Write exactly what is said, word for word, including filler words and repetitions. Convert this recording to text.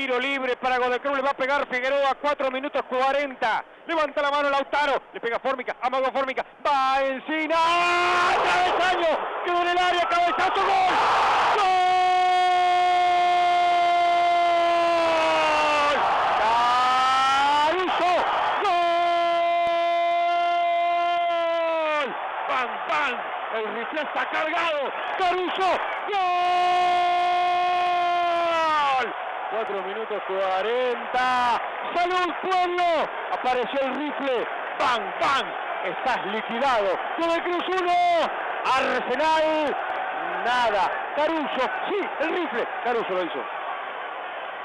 Tiro libre para Godoy Cruz, le va a pegar Figueroa, cuatro minutos cuarenta. Levanta la mano Lautaro, le pega Fórmica, amago Fórmica, va Encina, ¡ah! ¡Cabezaño! Quedó en el área, cabezazo, ¡gol! ¡Gol! ¡Caruso! ¡Gol! ¡Bam, bam! El rifle está cargado, ¡Caruso! ¡Gol! cuatro minutos cuarenta. ¡Salud, pueblo! Apareció el rifle. ¡Bang, bang! Estás liquidado. Godoy Cruz uno. Arsenal nada. Caruso, sí, el rifle. Caruso lo hizo.